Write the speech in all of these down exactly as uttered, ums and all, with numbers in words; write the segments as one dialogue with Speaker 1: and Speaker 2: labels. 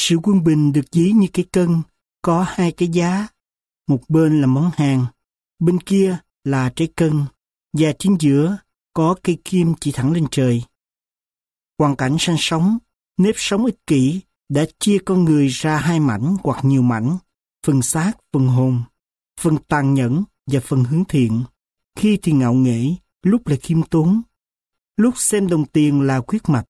Speaker 1: Sự quân bình được ví như cái cân, có hai cái giá. Một bên là món hàng, bên kia là trái cân, và chính giữa có cây kim chỉ thẳng lên trời. Hoàn cảnh sinh sống, nếp sống ích kỷ đã chia con người ra hai mảnh hoặc nhiều mảnh, phần xác, phần hồn, phần tàn nhẫn và phần hướng thiện. Khi thì ngạo nghễ, lúc là khiêm tốn, lúc xem đồng tiền là huyết mạch,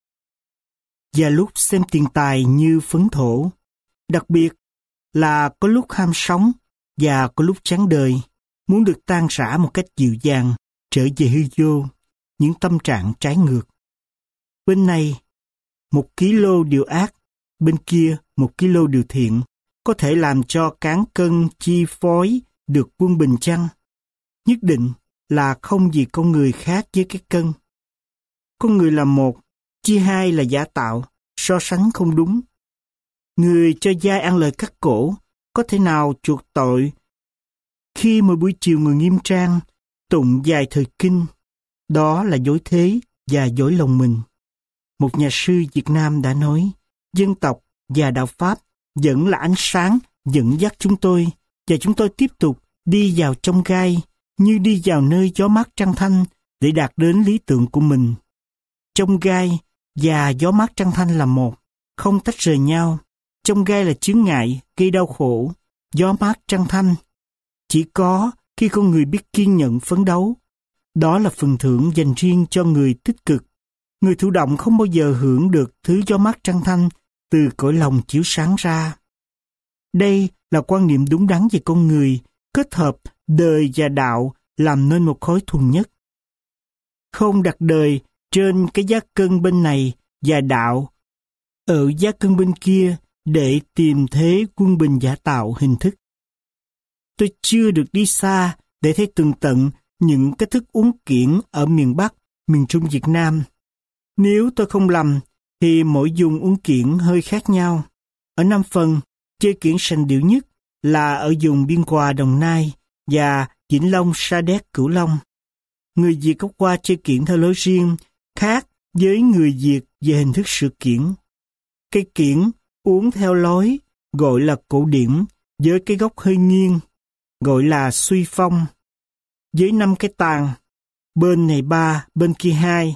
Speaker 1: và lúc xem tiền tài như phấn thổ. Đặc biệt là có lúc ham sống và có lúc chán đời, muốn được tan rã một cách dịu dàng, trở về hư vô, những tâm trạng trái ngược. Bên này, một ký lô điều ác, bên kia một ký lô điều thiện, có thể làm cho cán cân chi phối được quân bình chăng? Nhất định là không vì con người khác với cái cân. Con người là một, chia hai là giả tạo, so sánh không đúng. Người cho dai ăn lời cắt cổ, có thể nào chuộc tội khi mỗi buổi chiều người nghiêm trang, tụng vài thời kinh, đó là dối thế và dối lòng mình. Một nhà sư Việt Nam đã nói, dân tộc và đạo Pháp vẫn là ánh sáng dẫn dắt chúng tôi, và chúng tôi tiếp tục đi vào trong gai, như đi vào nơi gió mát trăng thanh để đạt đến lý tưởng của mình. Trong gai và gió mát trăng thanh là một, không tách rời nhau. Trong gai là chướng ngại, gây đau khổ. Gió mát trăng thanh chỉ có khi con người biết kiên nhẫn phấn đấu. Đó là phần thưởng dành riêng cho người tích cực. Người thụ động không bao giờ hưởng được thứ gió mát trăng thanh từ cõi lòng chiếu sáng ra. Đây là quan niệm đúng đắn về con người, kết hợp đời và đạo làm nên một khối thuần nhất. Không đặt đời trên cái giá cân bên này và đạo ở giá cân bên kia để tìm thế quân bình giả tạo hình thức. Tôi chưa được đi xa để thấy tường tận những cách thức uống kiển ở miền Bắc, miền Trung Việt Nam. Nếu tôi không lầm, thì mỗi vùng uống kiển hơi khác nhau. Ở Nam Phần, chơi kiển sành điệu nhất là ở vùng Biên Hòa Đồng Nai và Vĩnh Long Sa Đéc Cửu Long. Người Việt gốc Hoa chơi kiển theo lối riêng, khác với người Việt về hình thức sự kiển. Cây kiển uống theo lối gọi là cổ điển, với cái gốc hơi nghiêng, gọi là suy phong, với năm cái tàn, bên này ba, bên kia hai,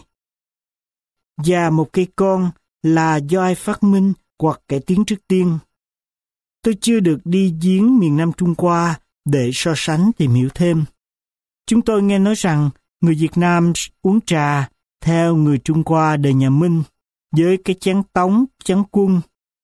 Speaker 1: và một cây con là do ai phát minh hoặc cải tiến trước tiên. Tôi chưa được đi viếng miền Nam Trung Hoa để so sánh tìm hiểu thêm. Chúng tôi nghe nói rằng người Việt Nam uống trà theo người Trung Hoa đời nhà Minh, với cái chén tống, chén quân,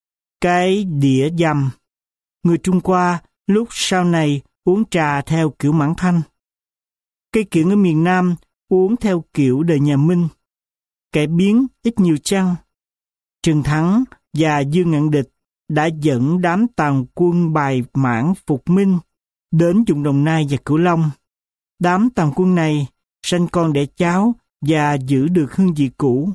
Speaker 1: cái đĩa dầm. Người Trung Hoa lúc sau này uống trà theo kiểu Mãn Thanh. Cây kiển ở miền Nam uống theo kiểu đời nhà Minh. Cải biến ít nhiều chăng? Trần Thắng và Dương Ngạn Địch đã dẫn đám tàn quân bài mãn phục minh đến vùng Đồng Nai và Cửu Long. Đám tàn quân này sanh con đẻ cháu và giữ được hương vị cũ.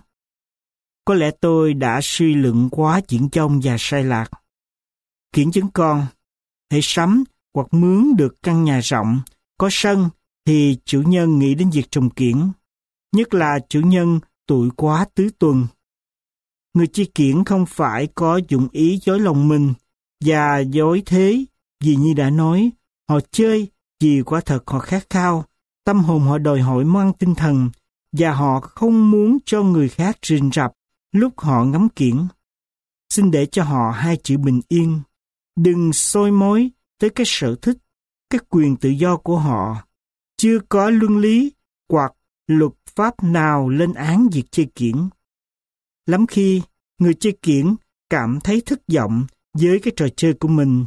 Speaker 1: Có lẽ tôi đã suy luận quá diễn trong và sai lạc. Kiển chứng con, hễ sắm hoặc mướn được căn nhà rộng, có sân thì chủ nhân nghĩ đến việc trồng kiển, nhất là chủ nhân tuổi quá tứ tuần. Người chơi kiển không phải có dụng ý dối lòng mình và dối thế, vì như đã nói, họ chơi vì quả thật họ khát khao, tâm hồn họ đòi hỏi món ăn tinh thần, và họ không muốn cho người khác rình rập lúc họ ngắm kiển. Xin để cho họ hai chữ bình yên, đừng soi mối tới cái sở thích, cái quyền tự do của họ. Chưa có luân lý hoặc luật pháp nào lên án việc chơi kiển. Lắm khi, người chơi kiển cảm thấy thất vọng với cái trò chơi của mình.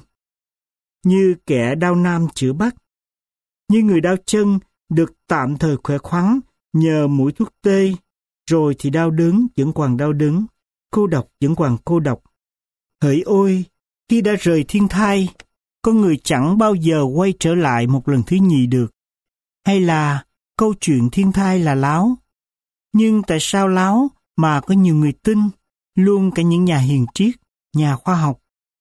Speaker 1: Như kẻ đau nam chữa bắc, như người đau chân được tạm thời khỏe khoắn nhờ mũi thuốc tê, rồi thì đau đớn vẫn còn đau đớn, cô độc vẫn còn cô độc. Hỡi ôi, khi đã rời thiên thai, con người chẳng bao giờ quay trở lại một lần thứ nhì được. Hay là câu chuyện thiên thai là láo? Nhưng tại sao láo mà có nhiều người tin, luôn cả những nhà hiền triết, nhà khoa học?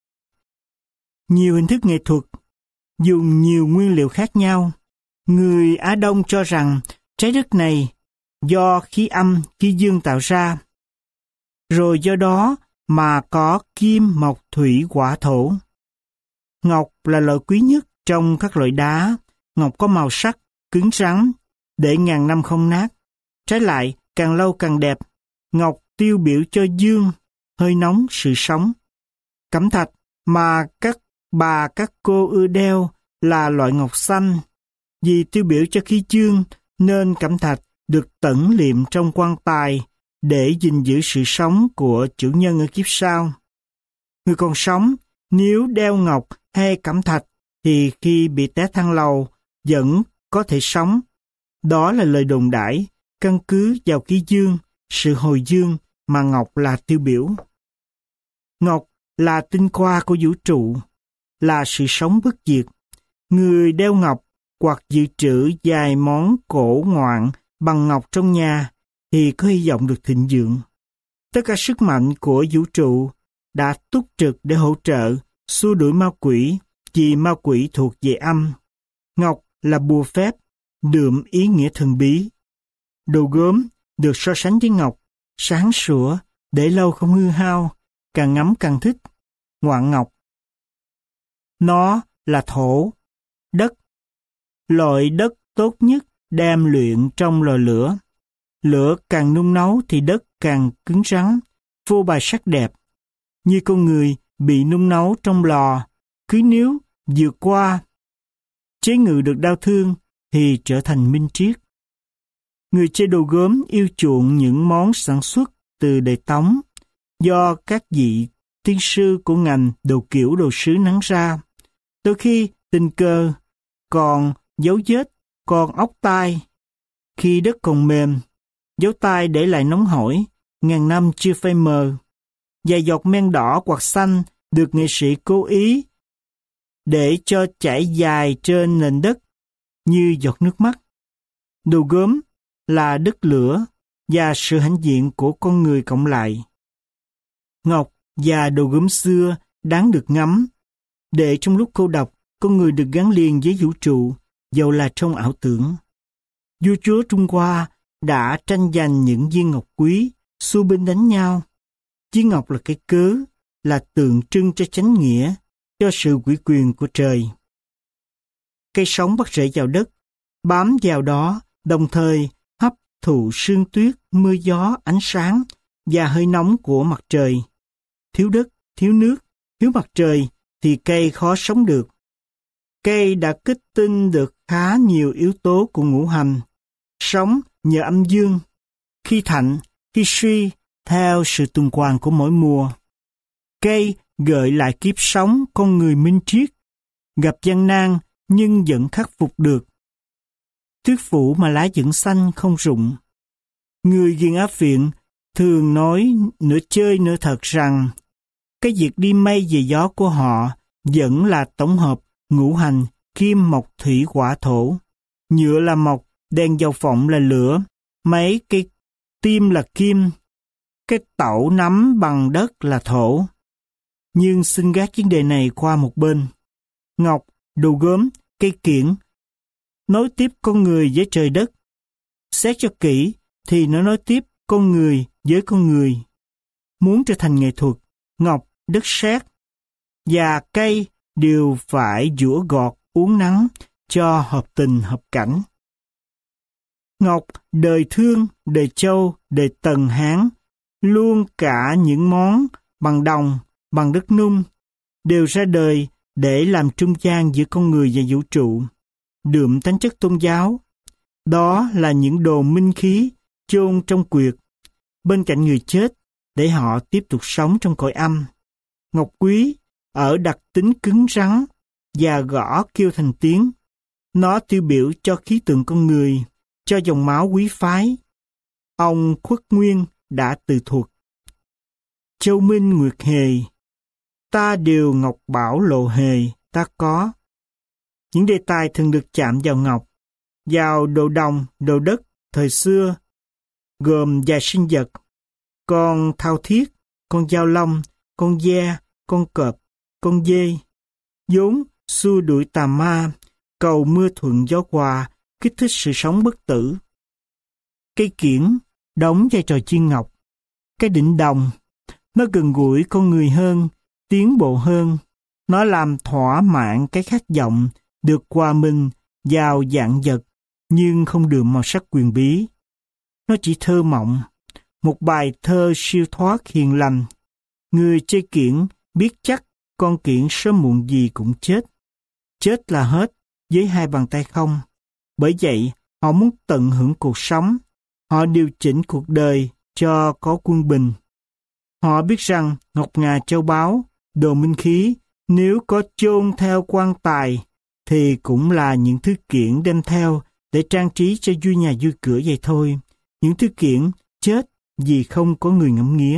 Speaker 1: Nhiều hình thức nghệ thuật, dùng nhiều nguyên liệu khác nhau. Người Á Đông cho rằng trái đất này do khí âm, khí dương tạo ra. Rồi do đó mà có kim, mộc, thủy, hỏa, thổ. Ngọc là loại quý nhất trong các loại đá. Ngọc có màu sắc, cứng rắn, để ngàn năm không nát. Trái lại, càng lâu càng đẹp. Ngọc tiêu biểu cho dương, hơi nóng, sự sống. Cẩm thạch mà các bà các cô ưa đeo là loại ngọc xanh. Vì tiêu biểu cho khí dương nên cẩm thạch được tẩn liệm trong quan tài để gìn giữ sự sống của chủ nhân ở kiếp sau. Người còn sống, nếu đeo ngọc hay cẩm thạch thì khi bị té thang lầu vẫn có thể sống. Đó là lời đồn đãi, căn cứ vào khí dương, sự hồi dương mà ngọc là tiêu biểu. Ngọc là tinh hoa của vũ trụ, là sự sống bất diệt. Người đeo ngọc hoặc dự trữ vài món cổ ngoạn bằng ngọc trong nhà thì có hy vọng được thịnh vượng. Tất cả sức mạnh của vũ trụ đã túc trực để hỗ trợ, xua đuổi ma quỷ, vì ma quỷ thuộc về âm. Ngọc là bùa phép, đượm ý nghĩa thần bí. Đồ gốm được so sánh với ngọc, sáng sủa, để lâu không hư hao, càng ngắm càng thích. Ngoạn ngọc. Nó là thổ, đất. Loại đất tốt nhất đem luyện trong lò lửa. Lửa càng nung nấu thì đất càng cứng rắn, phô bày sắc đẹp. Như con người bị nung nấu trong lò, cứ nếu vượt qua, chế ngự được đau thương thì trở thành minh triết. Người chơi đồ gốm yêu chuộng những món sản xuất từ đời Tống, do các vị tiên sư của ngành đồ kiểu đồ sứ nắn ra. Đôi khi tình cờ còn dấu vết con ốc tai. Khi đất còn mềm, dấu tay để lại nóng hổi, ngàn năm chưa phai mờ. Vài giọt men đỏ hoặc xanh được nghệ sĩ cố ý để cho chảy dài trên nền đất như giọt nước mắt. Đồ gốm là đất lửa và sự hãnh diện của con người cộng lại. Ngọc và đồ gốm xưa đáng được ngắm, để trong lúc cô độc, con người được gắn liền với vũ trụ, dầu là trong ảo tưởng. Vua chúa Trung Hoa đã tranh giành những viên ngọc quý, xua binh đánh nhau. Viên ngọc là cái cớ, là tượng trưng cho chánh nghĩa, cho sự ủy quyền của trời. Cây sống bắt rễ vào đất, bám vào đó, đồng thời hấp thụ sương tuyết, mưa gió, ánh sáng và hơi nóng của mặt trời. Thiếu đất, thiếu nước, thiếu mặt trời thì cây khó sống được. Cây đã kích tinh được khá nhiều yếu tố của ngũ hành, sống nhờ âm dương, khi thạnh, khi suy, theo sự tuần hoàn của mỗi mùa. Cây gợi lại kiếp sống con người minh triết, gặp gian nan nhưng vẫn khắc phục được. Tuyết phủ mà lá vẫn xanh không rụng. Người ghiền áp viện thường nói nửa chơi nửa thật rằng cái việc đi mây về gió của họ vẫn là tổng hợp ngũ hành kim mộc thủy hỏa thổ. Nhựa là mộc, đèn dầu phộng là lửa, mấy cây tim là kim, cái tẩu nắm bằng đất là thổ. Nhưng xin gác vấn đề này qua một bên. Ngọc, đồ gốm, cây kiểng nối tiếp con người với trời đất. Xét cho kỹ thì nó nối tiếp con người với con người. Muốn trở thành nghệ thuật, ngọc, đất sét và cây đều phải giũa gọt uốn nắn cho hợp tình hợp cảnh. Ngọc, đời Thương, đời Châu, đời Tần Hán, luôn cả những món bằng đồng, bằng đất nung, đều ra đời để làm trung gian giữa con người và vũ trụ, đượm tính chất tôn giáo. Đó là những đồ minh khí chôn trong quyệt, bên cạnh người chết, để họ tiếp tục sống trong cõi âm. Ngọc quý ở đặc tính cứng rắn và gõ kêu thành tiếng. Nó tiêu biểu cho khí tượng con người, cho dòng máu quý phái. Ông Khuất Nguyên đã tự thuật: Châu Minh Nguyệt Hề, ta đều ngọc bảo lộ hề, ta có. Những đề tài thường được chạm vào ngọc, vào đồ đồng, đồ đất thời xưa, gồm vài sinh vật: con thao thiết, con dao long, con ve, con cọp, con dê, vốn xua đuổi tà ma, cầu mưa thuận gió hòa, kích thích sự sống bất tử. Cây kiểng đóng vai trò chiên ngọc. Cái đỉnh đồng Nó gần gũi con người hơn, tiến bộ hơn. Nó làm thỏa mãn cái khát vọng được hòa mình vào dạng vật, nhưng không được màu sắc quyền bí. Nó chỉ thơ mộng, một bài thơ siêu thoát hiền lành. Người chơi kiển biết chắc con kiển sớm muộn gì cũng chết. Chết là hết, với hai bàn tay không. Bởi vậy, họ muốn tận hưởng cuộc sống. Họ điều chỉnh cuộc đời cho có quân bình. Họ biết rằng ngọc ngà châu báu, đồ minh khí, nếu có chôn theo quan tài, thì cũng là những thứ kiển đem theo để trang trí cho vui nhà vui cửa vậy thôi. Những thứ kiển chết vì không có người ngắm nghía.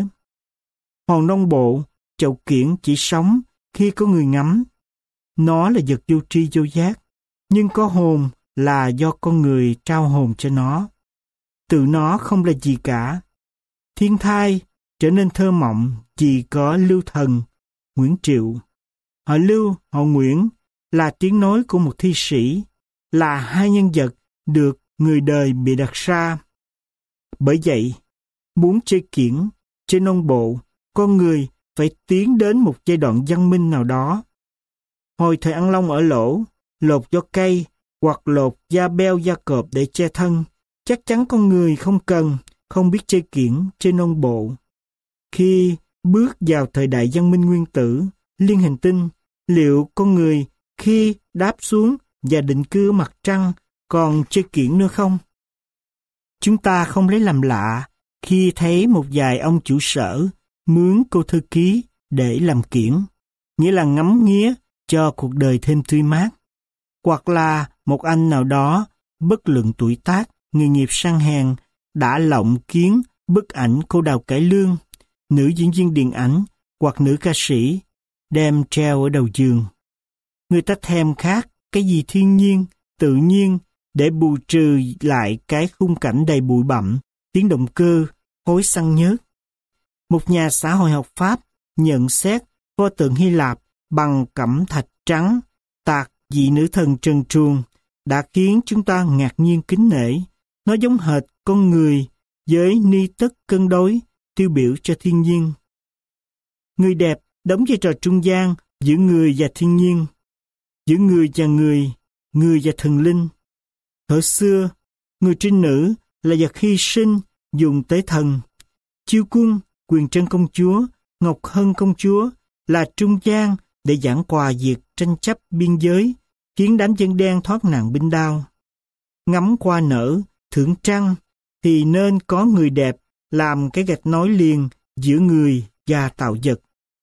Speaker 1: Hòn non bộ, chậu kiển chỉ sống khi có người ngắm. Nó là vật vô tri vô giác, nhưng có hồn là do con người trao hồn cho nó. Tự nó không là gì cả. Thiên thai trở nên thơ mộng vì có Lưu Thần, Nguyễn Triệu. Họ Lưu, họ Nguyễn là tiếng nói của một thi sĩ, là hai nhân vật được người đời bị đặt ra. Bởi vậy, muốn chơi kiển, chơi non bộ, con người phải tiến đến một giai đoạn văn minh nào đó. Hồi thời ăn long ở lỗ, lột do cây hoặc lột da beo da cọp để che thân, chắc chắn con người không cần, không biết chơi kiển, chơi non bộ. Khi bước vào thời đại văn minh nguyên tử, liên hành tinh, liệu con người khi đáp xuống và định cư mặt trăng còn chơi kiển nữa không? Chúng ta không lấy làm lạ khi thấy một vài ông chủ sở mướn cô thư ký để làm kiển, nghĩa là ngắm nghía cho cuộc đời thêm tươi mát. Hoặc là một anh nào đó, bất luận tuổi tác, nghề nghiệp sang hèn, đã lộng kiến bức ảnh cô Đào Cải Lương, nữ diễn viên điện ảnh hoặc nữ ca sĩ, đem treo ở đầu giường. Người ta thèm khát cái gì thiên nhiên, tự nhiên để bù trừ lại cái khung cảnh đầy bụi bặm, tiếng động cơ, khói xăng nhớt. Một nhà xã hội học Pháp nhận xét pho tượng Hy Lạp bằng cẩm thạch trắng tạc vị nữ thần trần truồng đã khiến chúng ta ngạc nhiên kính nể. Nó giống hệt con người với ni tất cân đối tiêu biểu cho thiên nhiên. Người đẹp đóng vai trò trung gian giữa người và thiên nhiên, giữa người và người, người và thần linh. Thời xưa, người trinh nữ là vật hy sinh dùng tới thần. Chiêu Quân, Quyền Trân công chúa, Ngọc Hân công chúa là trung gian để giảng hòa việc tranh chấp biên giới, khiến đám dân đen thoát nạn binh đao. Ngắm hoa nở, thưởng trăng thì nên có người đẹp làm cái gạch nối liền giữa người và tạo vật.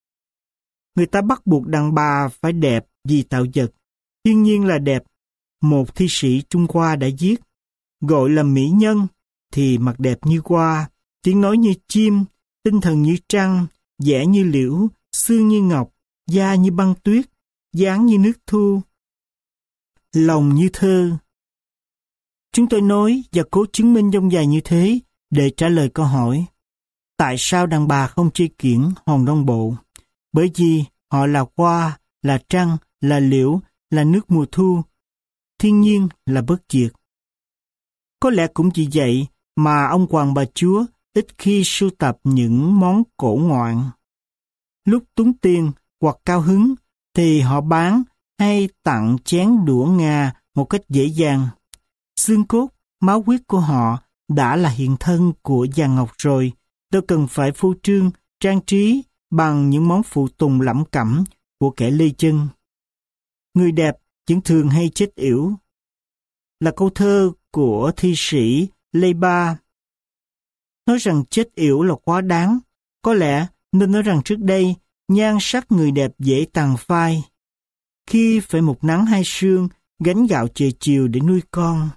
Speaker 1: Người ta bắt buộc đàn bà phải đẹp vì tạo vật. Thiên nhiên là đẹp. Một thi sĩ Trung Hoa đã viết, gọi là mỹ nhân thì mặt đẹp như hoa, tiếng nói như chim, tinh thần như trăng, vẻ như liễu, xương như ngọc, da như băng tuyết, dáng như nước thu, lòng như thơ. Chúng tôi nói và cố chứng minh dông dài như thế để trả lời câu hỏi tại sao đàn bà không chơi kiển hòn non bộ? Bởi vì họ là hoa, là trăng, là liễu, là nước mùa thu. Thiên nhiên là bất diệt. Có lẽ cũng vì vậy mà ông hoàng bà chúa ít khi sưu tập những món cổ ngoạn. Lúc túng tiền hoặc cao hứng thì họ bán hay tặng chén đũa Nga một cách dễ dàng. Xương cốt, máu huyết của họ đã là hiện thân của vàng ngọc rồi, đâu cần phải phô trương, trang trí bằng những món phụ tùng lẩm cẩm của kẻ lê chân. Người đẹp vẫn thường hay chết yểu. Là câu thơ của thi sĩ Lê Ba. Nói rằng chết yểu là quá đáng, có lẽ nên nói rằng trước đây nhan sắc người đẹp dễ tàn phai. Khi phải một nắng hai sương, gánh gạo trời chiều để nuôi con.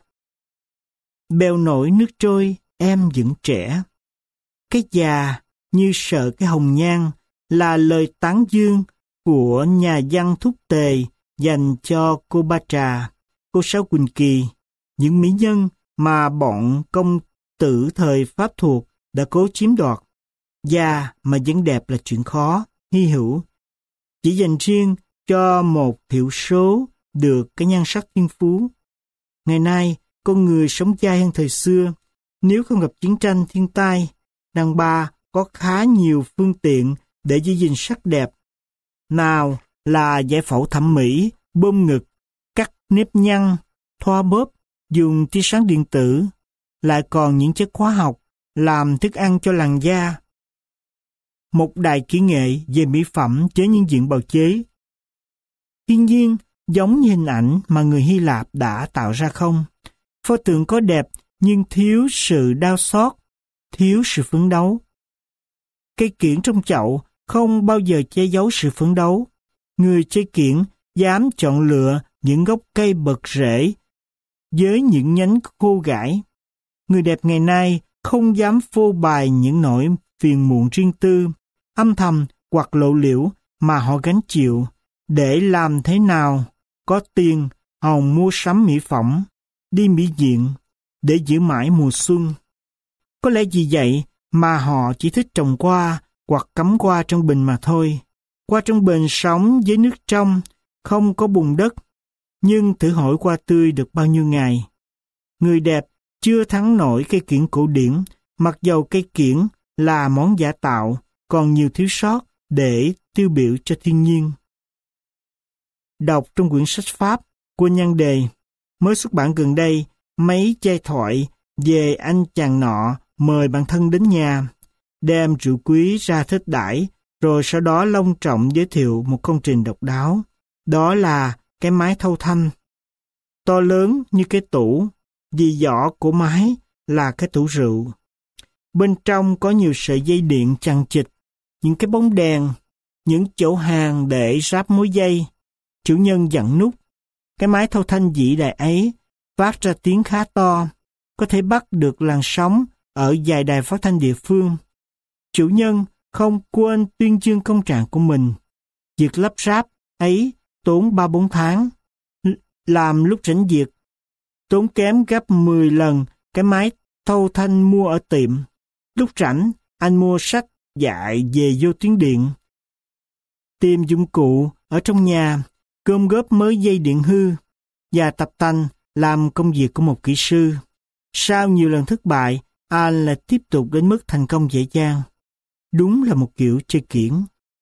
Speaker 1: Bèo nổi nước trôi, em vẫn trẻ. Cái già như sợ cái hồng nhan là lời tán dương của nhà văn Thúc Tề dành cho cô Ba Trà, cô Sáu Quỳnh Kỳ, những mỹ nhân mà bọn công tử thời Pháp thuộc đã cố chiếm đoạt. Già mà vẫn đẹp là chuyện khó, hy hữu. Chỉ dành riêng cho một thiểu số được cái nhan sắc thiên phú. Ngày nay, con người sống dai hơn thời xưa. Nếu không gặp chiến tranh thiên tai, đàn bà có khá nhiều phương tiện để giữ gìn sắc đẹp. Nào là giải phẫu thẩm mỹ, bơm ngực, cắt nếp nhăn, thoa bóp, dùng tia sáng điện tử, lại còn những chất hóa học, làm thức ăn cho làn da. Một đài kỹ nghệ về mỹ phẩm chế nhân diện bào chế. Thiên nhiên giống như hình ảnh mà người Hy Lạp đã tạo ra không? Pho tượng có đẹp nhưng thiếu sự đau xót, thiếu sự phấn đấu. Cây kiểng trong chậu không bao giờ che giấu sự phấn đấu. Người chơi kiểng dám chọn lựa những gốc cây bật rễ với những nhánh khô gãi. Người đẹp ngày nay không dám phô bày những nỗi phiền muộn riêng tư, âm thầm hoặc lộ liễu mà họ gánh chịu, để làm thế nào có tiền họ mua sắm mỹ phẩm, đi mỹ viện, để giữ mãi mùa xuân. Có lẽ vì vậy mà họ chỉ thích trồng hoa hoặc cắm hoa trong bình mà thôi. Hoa trong bình sống với nước trong, không có bùn đất. Nhưng thử hỏi hoa tươi được bao nhiêu ngày. Người đẹp chưa thắng nổi cây kiểng cổ điển, mặc dầu cây kiểng là món giả tạo, còn nhiều thiếu sót để tiêu biểu cho thiên nhiên. Đọc trong quyển sách Pháp của nhan đề mới xuất bản gần đây mấy chai thoại về anh chàng nọ mời bạn thân đến nhà, đem rượu quý ra thích đãi, rồi sau đó long trọng giới thiệu một công trình độc đáo. Đó là cái máy thâu thanh. To lớn như cái tủ, vì vỏ của máy là cái tủ rượu. Bên trong có nhiều sợi dây điện chằng chịt, những cái bóng đèn, những chỗ hàng để ráp mối dây. Chủ nhân dặn nút. Cái máy thâu thanh vĩ đại ấy phát ra tiếng khá to, có thể bắt được làn sóng ở vài đài phát thanh địa phương. Chủ nhân không quên tuyên dương công trạng của mình. Việc lắp ráp ấy tốn ba bốn tháng, làm lúc rảnh việc, tốn kém gấp mười lần cái máy thâu thanh mua ở tiệm. Lúc rảnh, anh mua sách dạy về vô tuyến điện, tìm dụng cụ ở trong nhà, gom góp mới dây điện hư, và tập tành làm công việc của một kỹ sư. Sau nhiều lần thất bại, anh lại tiếp tục đến mức thành công dễ dàng. Đúng là một kiểu chơi kiểng.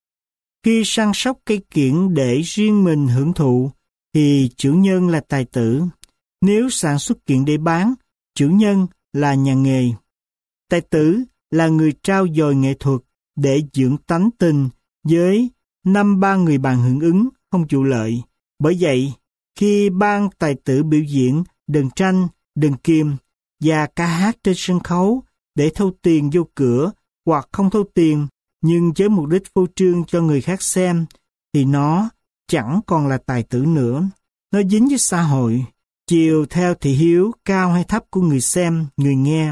Speaker 1: Khi săn sóc cây kiểng để riêng mình hưởng thụ, thì chủ nhân là tài tử. Nếu sản xuất kiểng để bán, chủ nhân là nhà nghề. Tài tử là người trao dồi nghệ thuật để dưỡng tánh tình với năm ba người bạn hưởng ứng không vụ lợi. Bởi vậy, khi ban tài tử biểu diễn đờn tranh, đờn kiềm và ca hát trên sân khấu để thâu tiền vô cửa hoặc không thâu tiền nhưng với mục đích phô trương cho người khác xem, thì nó chẳng còn là tài tử nữa. Nó dính với xã hội, chiều theo thị hiếu cao hay thấp của người xem, người nghe.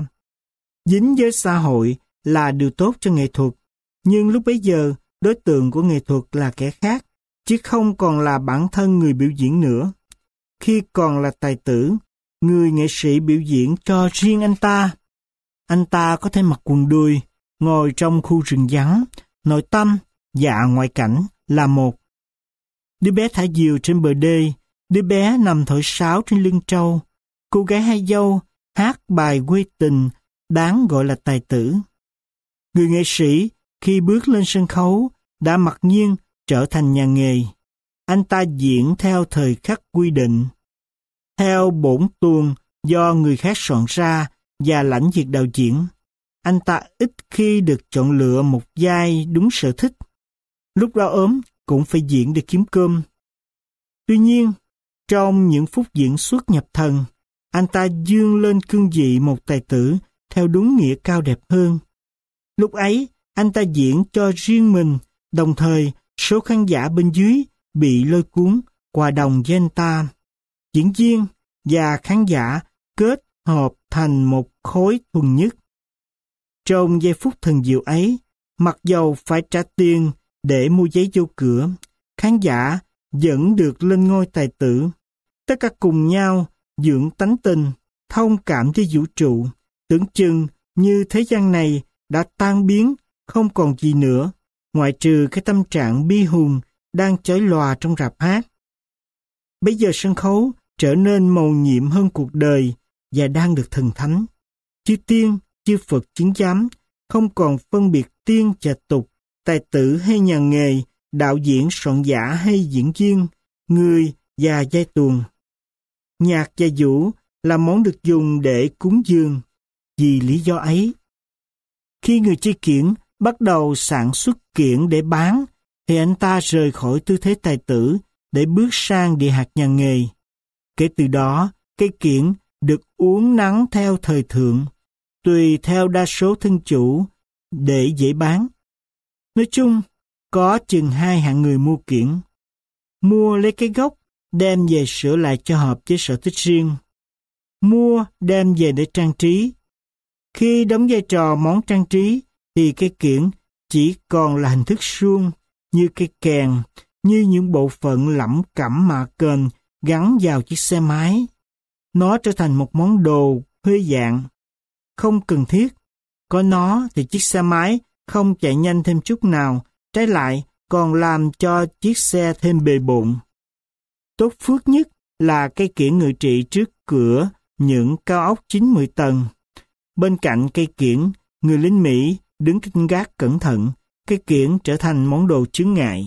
Speaker 1: Dính với xã hội là điều tốt cho nghệ thuật, nhưng lúc bấy giờ đối tượng của nghệ thuật là kẻ khác, chứ không còn là bản thân người biểu diễn nữa. Khi còn là tài tử, người nghệ sĩ biểu diễn cho riêng anh ta. Anh ta có thể mặc quần đùi, ngồi trong khu rừng vắng, nội tâm và ngoại cảnh là một. Đứa bé thả diều trên bờ đê, đứa bé nằm thổi sáo trên lưng trâu, cô gái hai dâu hát bài quê tình đáng gọi là tài tử. Người nghệ sĩ khi bước lên sân khấu đã mặc nhiên trở thành nhà nghề. Anh ta diễn theo thời khắc quy định, theo bổn tuồng do người khác soạn ra và lãnh việc đạo diễn. Anh ta ít khi được chọn lựa một vai đúng sở thích. Lúc đó ốm cũng phải diễn để kiếm cơm. Tuy nhiên, trong những phút diễn xuất nhập thần, anh ta dương lên cương vị một tài tử theo đúng nghĩa cao đẹp hơn. Lúc ấy, anh ta diễn cho riêng mình, đồng thời số khán giả bên dưới bị lôi cuốn hòa đồng với anh ta. Diễn viên và khán giả kết hợp thành một khối thuần nhất. Trong giây phút thần diệu ấy, mặc dầu phải trả tiền để mua giấy vô cửa, khán giả vẫn được lên ngôi tài tử. Tất cả cùng nhau dưỡng tánh tình, thông cảm với vũ trụ, tưởng chừng như thế gian này đã tan biến, không còn gì nữa, ngoại trừ cái tâm trạng bi hùng đang chói lòa trong rạp hát. Bây giờ sân khấu trở nên mầu nhiệm hơn cuộc đời và đang được thần thánh. Chư tiên, chư Phật chứng giám, không còn phân biệt tiên chà tục, tài tử hay nhà nghề, đạo diễn soạn giả hay diễn viên, người và giai tuồng. Nhạc và vũ là món được dùng để cúng dường. Vì lý do ấy, khi người chơi kiển bắt đầu sản xuất kiển để bán, thì anh ta rời khỏi tư thế tài tử để bước sang địa hạt nhà nghề. Kể từ đó, cây kiển được uốn nắn theo thời thượng, tùy theo đa số thân chủ để dễ bán. Nói chung, có chừng hai hạng người mua kiển. Mua lấy cái gốc, đem về sửa lại cho hợp với sở thích riêng. Mua đem về để trang trí. Khi đóng vai trò món trang trí, thì cây kiển chỉ còn là hình thức suông, như cây kèn, như những bộ phận lẩm cẩm mạ kềnh gắn vào chiếc xe máy. Nó trở thành một món đồ thuê dạng, không cần thiết. Có nó thì chiếc xe máy không chạy nhanh thêm chút nào, trái lại còn làm cho chiếc xe thêm bề bộn. Tốt phước nhất là cây kiển ngự trị trước cửa những cao ốc chín mười tầng. Bên cạnh cây kiển, người lính Mỹ đứng canh gác cẩn thận, cây kiển trở thành món đồ chướng ngại.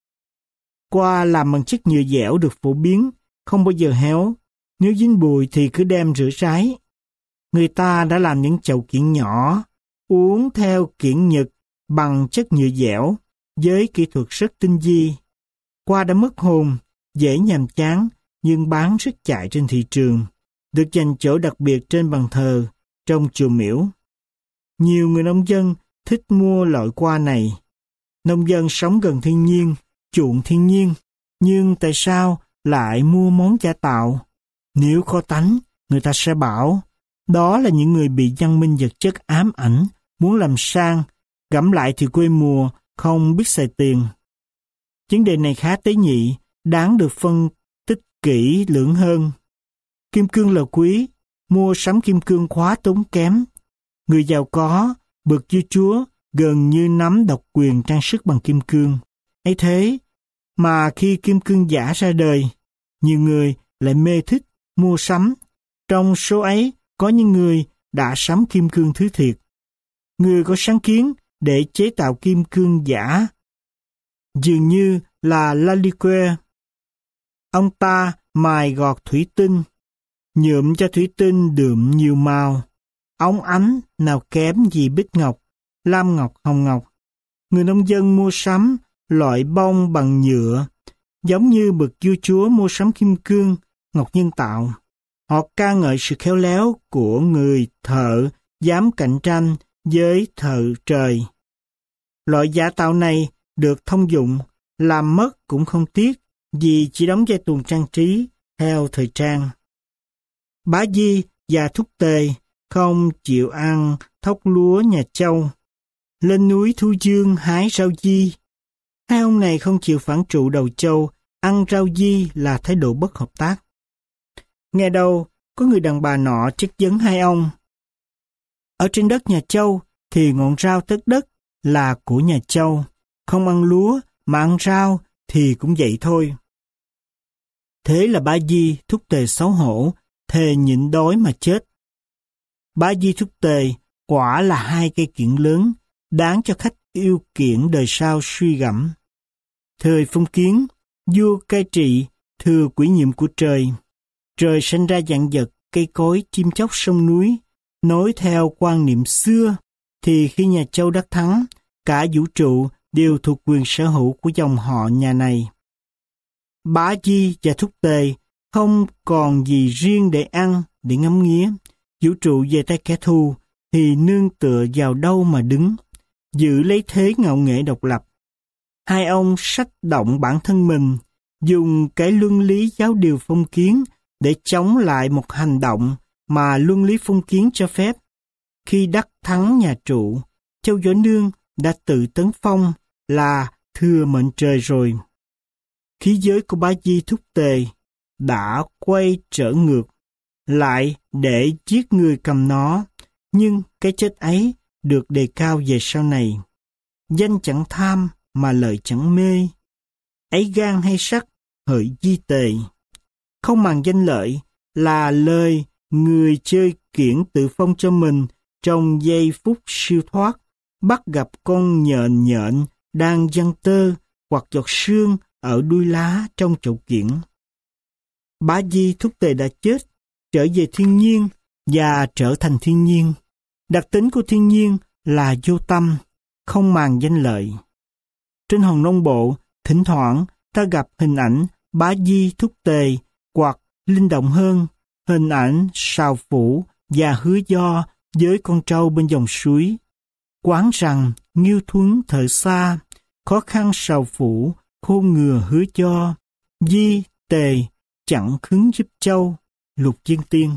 Speaker 1: Qua làm bằng chất nhựa dẻo được phổ biến, không bao giờ héo. Nếu dính bụi thì cứ đem rửa ráy. Người ta đã làm những chậu kiển nhỏ, uốn theo kiển nhật bằng chất nhựa dẻo, với kỹ thuật rất tinh vi. Qua đã mất hồn, dễ nhàm chán, nhưng bán rất chạy trên thị trường, được dành chỗ đặc biệt trên bàn thờ, trong chùa miễu. Nhiều người nông dân thích mua loại hoa này. Nông dân sống gần thiên nhiên, chuộng thiên nhiên, nhưng tại sao lại mua món giả tạo? Nếu kho tánh, người ta sẽ bảo, đó là những người bị văn minh vật chất ám ảnh, muốn làm sang, gẫm lại thì quê mùa, không biết xài tiền. Vấn đề này khá tế nhị, đáng được phân tích kỹ lưỡng hơn. Kim cương là quý, mua sắm kim cương quá tốn kém. Người giàu có, bậc vua chúa, gần như nắm độc quyền trang sức bằng kim cương. Ấy thế, mà khi kim cương giả ra đời, nhiều người lại mê thích mua sắm. Trong số ấy, có những người đã sắm kim cương thứ thiệt. Người có sáng kiến để chế tạo kim cương giả dường như là Lalique. Ông ta mài gọt thủy tinh, nhuộm cho thủy tinh đượm nhiều màu, óng ánh nào kém gì bích ngọc, lam ngọc, hồng ngọc. Người nông dân mua sắm loại bông bằng nhựa, giống như bậc vua chúa mua sắm kim cương, ngọc nhân tạo. Họ ca ngợi sự khéo léo của người thợ dám cạnh tranh với thợ trời. Loại giả tạo này được thông dụng, làm mất cũng không tiếc, vì chỉ đóng vai tuồng trang trí theo thời trang. Bá Di và Thúc Tề không chịu ăn thóc lúa nhà Châu, lên núi Thu Dương hái rau di. Hai ông này không chịu phản trụ đầu Châu, ăn rau di là thái độ bất hợp tác. Nghe đâu, có người đàn bà nọ chất vấn hai ông. Ở trên đất nhà Châu thì ngọn rau tất đất là của nhà Châu, không ăn lúa mà ăn rau thì cũng vậy thôi. Thế là Bá Di Thúc Tề xấu hổ, thề nhịn đói mà chết. Bá Di Thúc Tề quả là hai cây kiển lớn, đáng cho khách yêu kiển đời sau suy gẫm. Thời phong kiến, vua cai trị thừa quỹ nhiệm của trời. Trời sinh ra vạn vật, cây cối, chim chóc sông núi. Nối theo quan niệm xưa, thì khi nhà Châu đắc thắng, cả vũ trụ đều thuộc quyền sở hữu của dòng họ nhà này. Bá Di và Thúc Tề không còn gì riêng để ăn, để ngắm nghía. Vũ trụ về tay kẻ thù thì nương tựa vào đâu mà đứng, giữ lấy thế ngạo nghệ độc lập. Hai ông sách động bản thân mình, dùng cái luân lý giáo điều phong kiến để chống lại một hành động mà luân lý phong kiến cho phép. Khi đắc thắng nhà trụ, Châu Võ Nương đã tự tấn phong là thừa mệnh trời rồi. Khí giới của Bá Di Thúc Tề đã quay trở ngược lại để giết người cầm nó, nhưng cái chết ấy được đề cao về sau này. Danh chẳng tham mà lợi chẳng mê, ấy gan hay sắc hỡi Di Tề. Không màng danh lợi là lời người chơi kiển tự phong cho mình trong giây phút siêu thoát, bắt gặp con nhện nhện đang giăng tơ hoặc giọt sương ở đuôi lá trong chậu kiển. Bá Di Thúc Tề đã chết, trở về thiên nhiên và trở thành thiên nhiên. Đặc tính của thiên nhiên là vô tâm, không màng danh lợi. Trên hòn non bộ, thỉnh thoảng ta gặp hình ảnh Bá Di Thúc Tề hoặc linh động hơn, hình ảnh Sào Phủ và Hứa Do với con trâu bên dòng suối. Quán rằng Nghiêu Thuấn thời xa, khó khăn Sào Phủ, khôn ngừa Hứa Do, Di Tề chẳng khứng giúp châu, Lục Diên Tiên.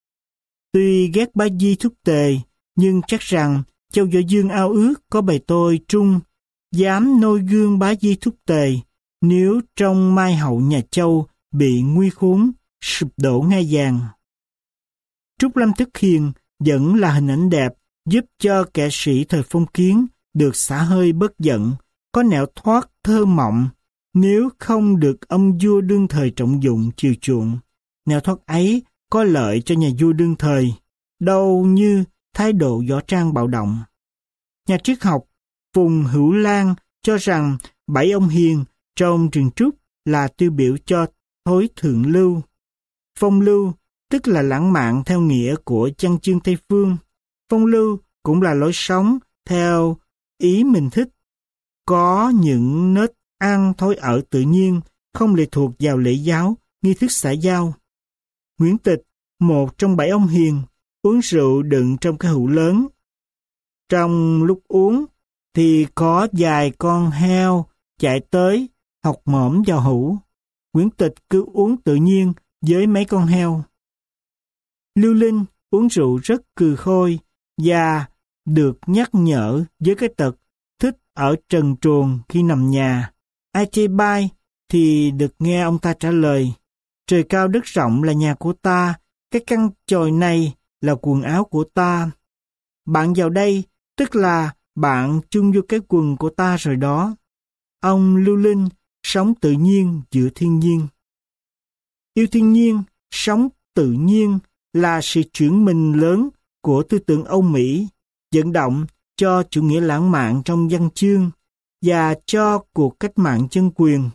Speaker 1: Tuy ghét Bá Di Thúc Tề, nhưng chắc rằng Châu Võ Dương ao ước có bầy tôi trung, dám noi gương Bá Di Thúc Tề, nếu trong mai hậu nhà Châu bị nguy khốn, sụp đổ ngai vàng. Trúc Lâm Thức Hiền vẫn là hình ảnh đẹp, giúp cho kẻ sĩ thời phong kiến được xả hơi bớt giận, có nẻo thoát thơ mộng, nếu không được ông vua đương thời trọng dụng chiều chuộng. Nẻo thoát ấy có lợi cho nhà vua đương thời, đâu như thái độ võ trang bạo động. Nhà triết học Phùng Hữu Lan cho rằng bảy ông hiền trong Trường Trúc là tiêu biểu cho thối thượng lưu. Phong lưu tức là lãng mạn theo nghĩa của văn chương Tây Phương. Phong lưu cũng là lối sống theo ý mình thích, có những nết ăn thói ở tự nhiên, không lệ thuộc vào lễ giáo, nghi thức xã giao. Nguyễn Tịch, một trong bảy ông hiền, uống rượu đựng trong cái hũ lớn. Trong lúc uống thì có vài con heo chạy tới học mõm vào hũ. Nguyễn Tịch cứ uống tự nhiên với mấy con heo. Lưu Linh uống rượu rất cừ khôi và được nhắc nhở với cái tật thích ở trần truồng khi nằm nhà. Ai chê bai thì được nghe ông ta trả lời: trời cao đất rộng là nhà của ta, cái căn chòi này là quần áo của ta. Bạn vào đây tức là bạn chung vô cái quần của ta rồi đó. Ông Lưu Linh sống tự nhiên giữa thiên nhiên. Yêu thiên nhiên, sống tự nhiên là sự chuyển mình lớn của tư tưởng Âu Mỹ, vận động cho chủ nghĩa lãng mạn trong văn chương và cho cuộc cách mạng chân quyền.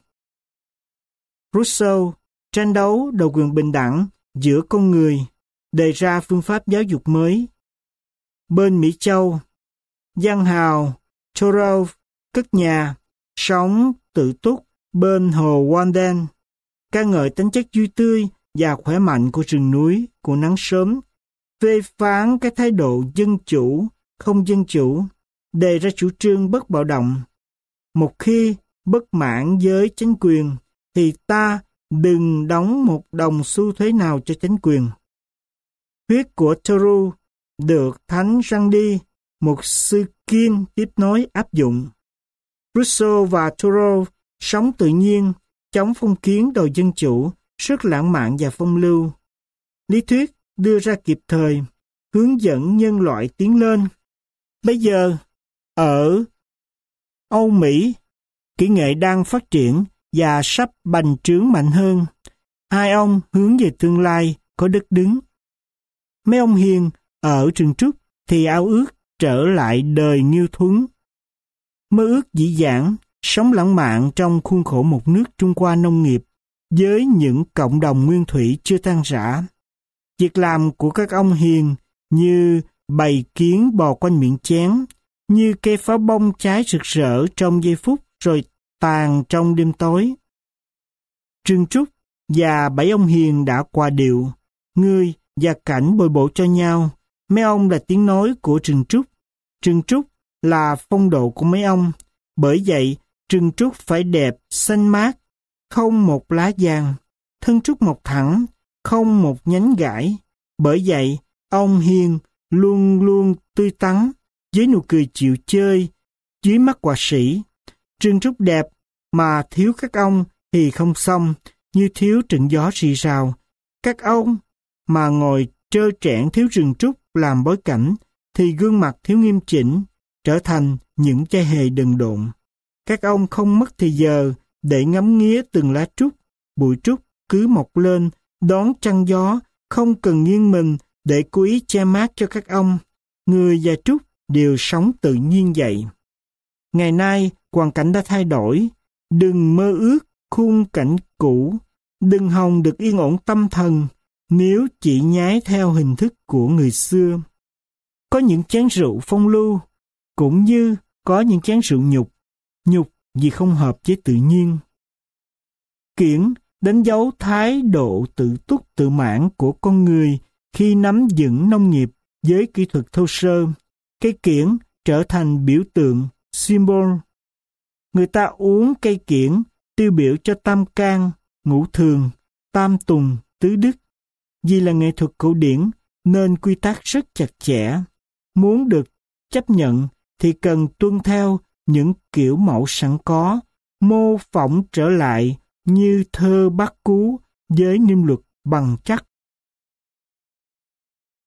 Speaker 1: Rousseau tranh đấu đòi quyền bình đẳng giữa con người, đề ra phương pháp giáo dục mới. Bên Mỹ Châu, văn hào Thoreau cất nhà, sống tự túc bên hồ Walden, ca ngợi tính chất vui tươi và khỏe mạnh của rừng núi, của nắng sớm, phê phán cái thái độ dân chủ, không dân chủ, đề ra chủ trương bất bạo động. Một khi bất mãn với chính quyền, thì ta đừng đóng một đồng xu thuế nào cho chính quyền. Huyết của Thoreau được Thánh Randy, một sư kiên tiếp nối áp dụng. Rousseau và Thoreau sống tự nhiên, chống phong kiến đòi dân chủ, rất lãng mạn và phong lưu. Lý thuyết đưa ra kịp thời, hướng dẫn nhân loại tiến lên. Bây giờ, ở Âu Mỹ, kỹ nghệ đang phát triển và sắp bành trướng mạnh hơn. Hai ông hướng về tương lai có đất đứng. Mấy ông hiền ở Trường Trúc thì ao ước trở lại đời Nghiêu Thuấn. Mơ ước dĩ dãn, sống lãng mạn trong khuôn khổ một nước Trung Hoa nông nghiệp, với những cộng đồng nguyên thủy chưa tan rã. Việc làm của các ông hiền như bầy kiến bò quanh miệng chén, như cây pháo bông cháy rực rỡ trong giây phút rồi tàn trong đêm tối. Trường Trúc và bảy ông hiền đã qua điệu, người và cảnh bồi bổ cho nhau. Mấy ông là tiếng nói của Trường Trúc, Trường Trúc là phong độ của mấy ông. Bởi vậy, Trường Trúc phải đẹp, xanh mát, không một lá vàng, thân trúc mọc thẳng, không một nhánh gãi. Bởi vậy, ông hiền luôn luôn tươi tắn, với nụ cười chịu chơi, dưới mắt họa sĩ. Trường Trúc đẹp, mà thiếu các ông thì không xong, như thiếu trận gió rì rào. Các ông mà ngồi trơ trẽn thiếu Rừng Trúc làm bối cảnh, thì gương mặt thiếu nghiêm chỉnh, trở thành những chai hề đần độn. Các ông không mất thời giờ để ngắm nghía từng lá trúc, bụi trúc cứ mọc lên, đón trăng gió, không cần nghiêng mình để cố ý che mát cho các ông. Người và trúc đều sống tự nhiên vậy. Ngày nay, hoàn cảnh đã thay đổi. Đừng mơ ước khung cảnh cũ. Đừng hòng được yên ổn tâm thần nếu chỉ nhái theo hình thức của người xưa. Có những chén rượu phong lưu, cũng như có những chén rượu nhục, nhục vì không hợp với tự nhiên. Kiển đánh dấu thái độ tự túc tự mãn của con người khi nắm vững nông nghiệp với kỹ thuật thô sơ. Cây kiển trở thành biểu tượng, symbol. Người ta uống cây kiển tiêu biểu cho tam can, ngũ thường, tam tùng, tứ đức. Vì là nghệ thuật cổ điển nên quy tắc rất chặt chẽ. Muốn được chấp nhận thì cần tuân theo những kiểu mẫu sẵn có, mô phỏng trở lại như thơ Bát Cú với niêm luật bằng chắc